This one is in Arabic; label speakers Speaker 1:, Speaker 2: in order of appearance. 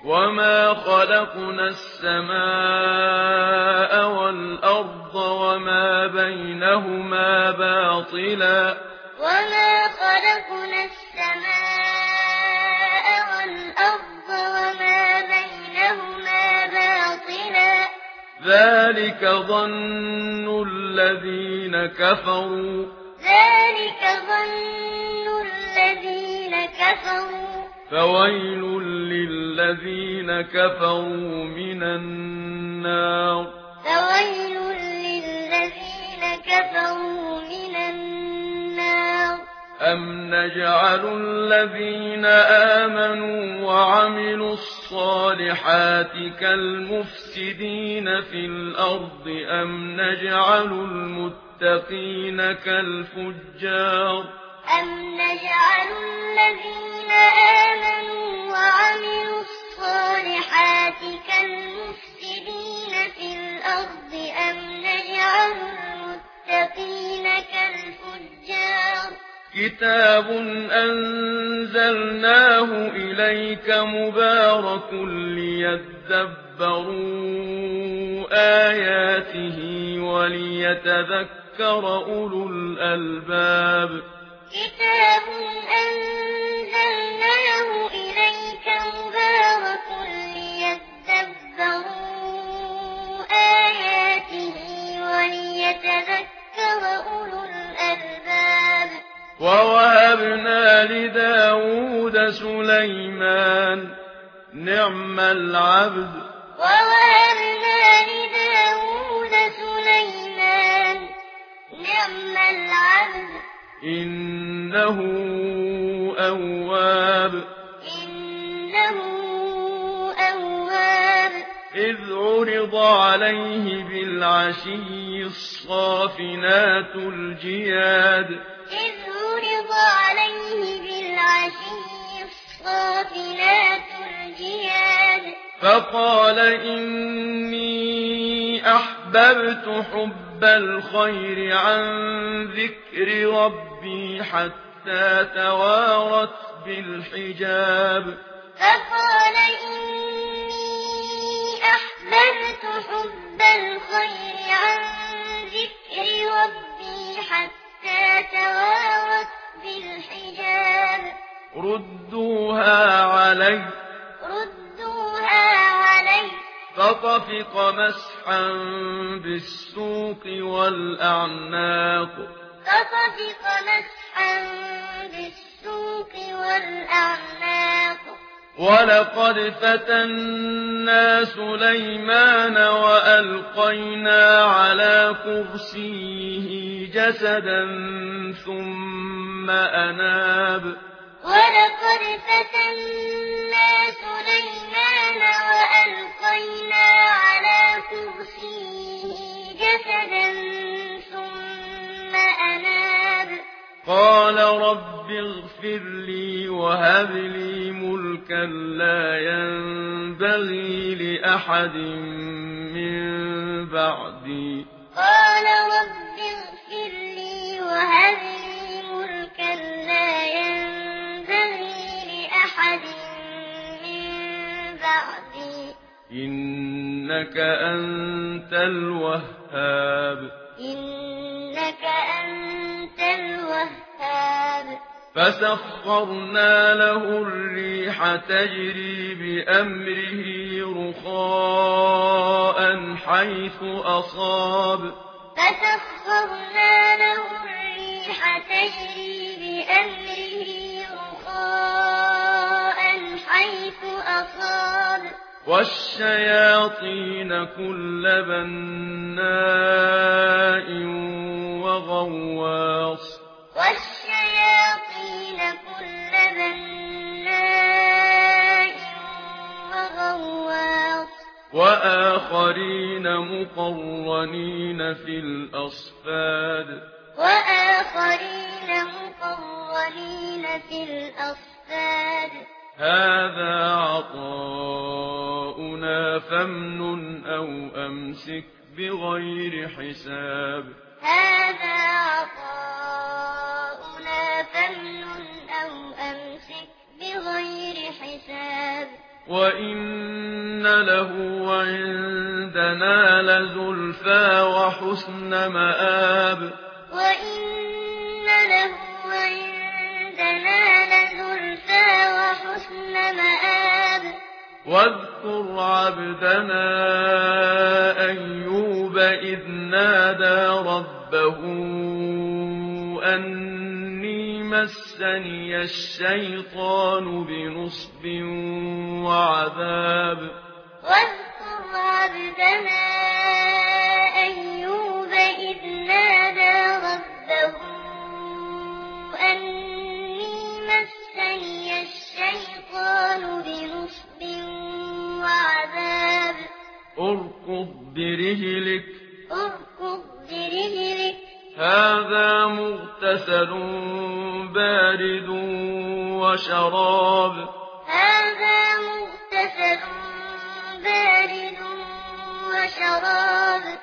Speaker 1: وما خلقنا السماء والأرض وما بينهما باطلا
Speaker 2: وما خلقنا السماء والأرض وما بينهما باطلا
Speaker 1: ذلك ظن الذين كفروا فويل للذين كفروا من النار أم نجعل الذين آمنوا وعملوا الصالحات كالمفسدين في الأرض أم نجعل المتقين كالفجار
Speaker 2: أم نجعل الذين آمنوا وعملوا الصالحات كالمفسدين في الأرض أم نجعل المتقين كالفجار
Speaker 1: كتاب أنزلناه إليك مبارك ليدبروا آياته وليتذكر أولو الألباب
Speaker 2: كتاب أنزلناه إليك مبارك ليدبروا آياته وليتذكر أولو الألباب
Speaker 1: ووهبنا لداود سليمان نعم العبد إنه أواب إذ عرض عليه بالعشي الصافنات الجياد فقال إني أحببت حب الخير عن ذكر ربي حتى توارت بالحجاب
Speaker 2: فقال إني أحببت حب الخير عن ذكر ربي حتى توارت بالحجاب
Speaker 1: ردوها علي فطفق مسحا بالسوق والأعناق ولقد فتنا سليمان وألقينا على كرسيه جسدا ثم أناب
Speaker 2: ولقد فتنا سليمان وألقينا على كرسيه جسدا ثم أناب
Speaker 1: قال رب اغفر لي وهب لي ملكا لا ينبغي لأحد من بعدي
Speaker 2: قال رب اغفر لي وهب لي ملكا لا ينبغي لأحد من بعدي
Speaker 1: إنك أنت الوهاب فسخرنا له الريح تجري بأمره رخاء حيث أصاب والشياطين كل بناء وغواص وآخرين مقرنين في الأصفاد هذا عطاؤنا فامنن أو أمسك بغير حساب وإن له عندنا لزلفى وحسن مآب
Speaker 2: وإن له عندنا لزلفى وحسن مآب
Speaker 1: واذكر عبدنا أيوب إذ نادى ربه أني مسني الشيطان بنصب وعذاب
Speaker 2: واذكر عبدنا أيوب إذ نادى ربه أني مسني الشيطان بنصب وعذاب
Speaker 1: اركض برجلك هذا مغتسل بارد وشراب
Speaker 2: هذا مغتسل بارد وشراب